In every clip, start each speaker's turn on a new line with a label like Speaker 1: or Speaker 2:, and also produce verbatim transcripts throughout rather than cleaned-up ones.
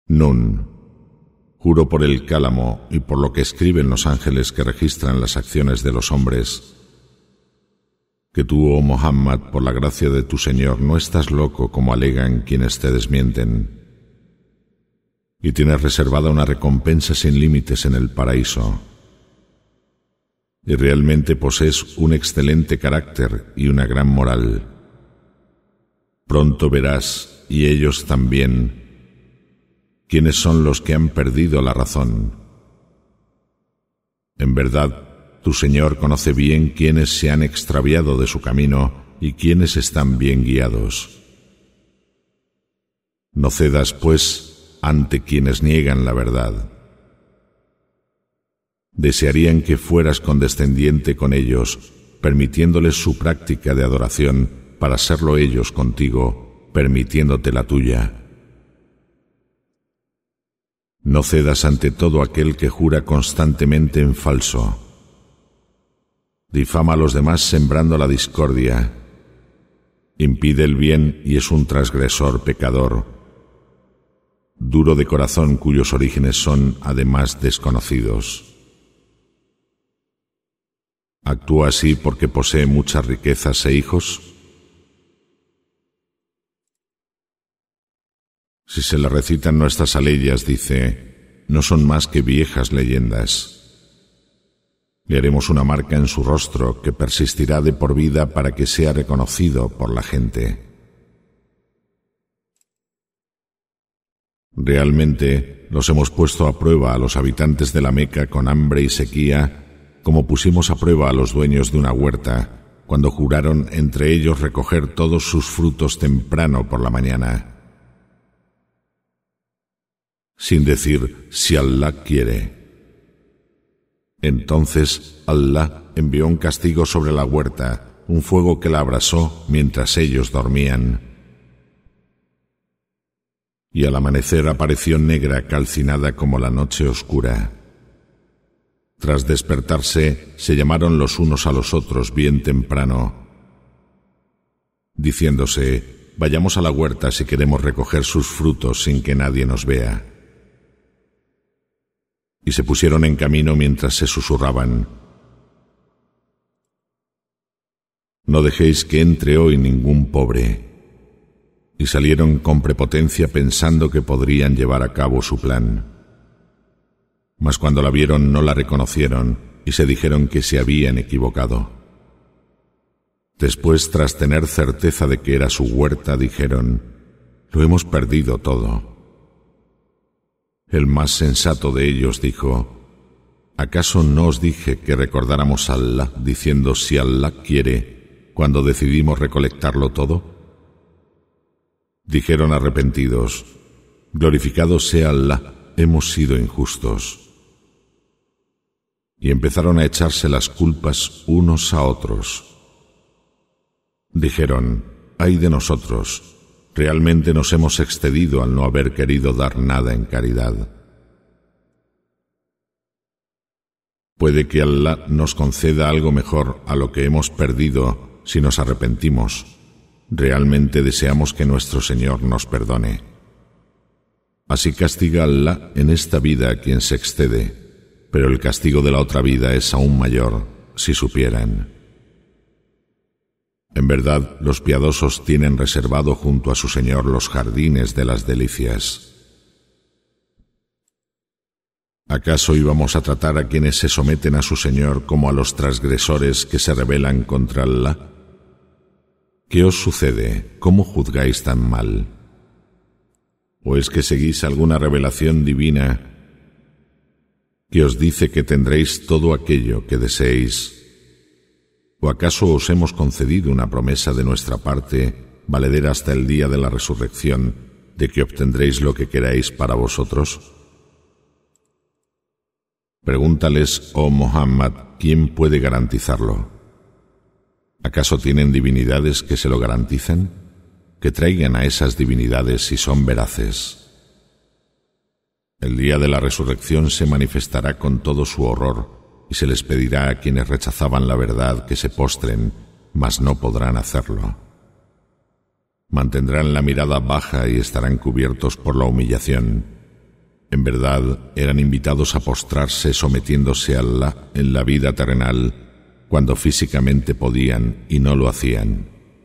Speaker 1: Nun. Juro por el cálamo y por lo que escriben los ángeles que registran las acciones de los hombres, que tú, oh Muhammad, por la gracia de tu Señor, no estás loco como alegan quienes te desmienten, y tienes reservada una recompensa sin límites en el paraíso, y realmente posees un excelente carácter y una gran moral. Pronto verás, y ellos también, quiénes son los que han perdido la razón. En verdad, tu Señor conoce bien quiénes se han extraviado de su camino y quiénes están bien guiados. No cedas, pues, ante quienes niegan la verdad. Desearían que fueras condescendiente con ellos, permitiéndoles su práctica de adoración para serlo ellos contigo, permitiéndote la tuya. No cedas ante todo aquel que jura constantemente en falso. Difama a los demás sembrando la discordia. Impide el bien y es un transgresor pecador, duro de corazón cuyos orígenes son además desconocidos. ¿Actúa así porque posee muchas riquezas e hijos? Si se le recitan nuestras aleyas, dice, no son más que viejas leyendas. Le haremos una marca en su rostro que persistirá de por vida para que sea reconocido por la gente. Realmente los hemos puesto a prueba a los habitantes de la Meca con hambre y sequía, como pusimos a prueba a los dueños de una huerta, cuando juraron entre ellos recoger todos sus frutos temprano por la mañana, sin decir si Allah quiere. Entonces Allah envió un castigo sobre la huerta, un fuego que la abrasó mientras ellos dormían. Y al amanecer apareció negra calcinada como la noche oscura. Tras despertarse, se llamaron los unos a los otros bien temprano, diciéndose, vayamos a la huerta si queremos recoger sus frutos sin que nadie nos vea. Y se pusieron en camino mientras se susurraban, no dejéis que entre hoy ningún pobre. Y salieron con prepotencia pensando que podrían llevar a cabo su plan. Mas cuando la vieron no la reconocieron y se dijeron que se habían equivocado. Después, tras tener certeza de que era su huerta, dijeron, lo hemos perdido todo. El más sensato de ellos dijo, ¿acaso no os dije que recordáramos a Allah diciendo si Allah quiere cuando decidimos recolectarlo todo? Dijeron arrepentidos, glorificado sea Allah, hemos sido injustos. Y empezaron a echarse las culpas unos a otros. Dijeron, ay de nosotros, realmente nos hemos excedido al no haber querido dar nada en caridad. Puede que Allah nos conceda algo mejor a lo que hemos perdido si nos arrepentimos. Realmente deseamos que nuestro Señor nos perdone. Así castiga Allah en esta vida a quien se excede, pero el castigo de la otra vida es aún mayor, si supieran. En verdad, los piadosos tienen reservado junto a su Señor los jardines de las delicias. ¿Acaso íbamos a tratar a quienes se someten a su Señor como a los transgresores que se rebelan contra Allah? ¿Qué os sucede? ¿Cómo juzgáis tan mal? ¿O es que seguís alguna revelación divina que os dice que tendréis todo aquello que deseéis? ¿O acaso os hemos concedido una promesa de nuestra parte, valedera hasta el día de la resurrección, de que obtendréis lo que queráis para vosotros? Pregúntales, oh Muhammad, ¿quién puede garantizarlo? ¿Acaso tienen divinidades que se lo garantizan? Que traigan a esas divinidades si son veraces. El día de la resurrección se manifestará con todo su horror, y se les pedirá a quienes rechazaban la verdad que se postren, mas no podrán hacerlo. Mantendrán la mirada baja y estarán cubiertos por la humillación, En verdad, eran invitados a postrarse sometiéndose a Allah en la vida terrenal cuando físicamente podían y no lo hacían.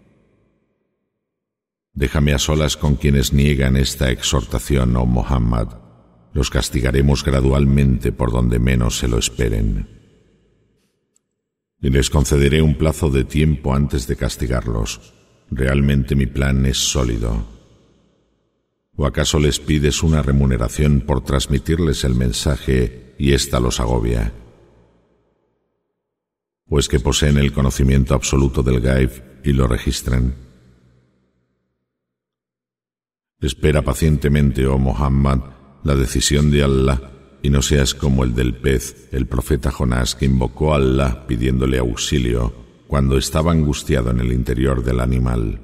Speaker 1: Déjame a solas con quienes niegan esta exhortación, oh Muhammad. Los castigaremos gradualmente por donde menos se lo esperen. Y les concederé un plazo de tiempo antes de castigarlos. Realmente mi plan es sólido. ¿O acaso les pides una remuneración por transmitirles el mensaje y ésta los agobia? ¿O es que poseen el conocimiento absoluto del Gaib y lo registran? Espera pacientemente, oh Muhammad, la decisión de Allah, y no seas como el del pez, el profeta Jonás, que invocó a Allah pidiéndole auxilio cuando estaba angustiado en el interior del animal.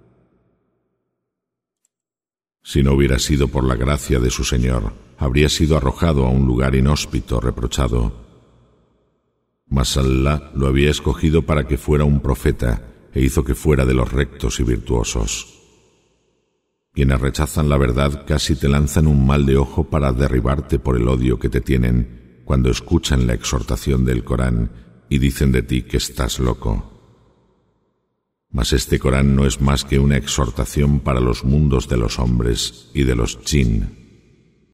Speaker 1: Si no hubiera sido por la gracia de su Señor, habría sido arrojado a un lugar inhóspito, reprochado. Mas Allah lo había escogido para que fuera un profeta e hizo que fuera de los rectos y virtuosos. Quienes rechazan la verdad casi te lanzan un mal de ojo para derribarte por el odio que te tienen cuando escuchan la exhortación del Corán y dicen de ti que estás loco. Mas este Corán no es más que una exhortación para los mundos de los hombres y de los jinn.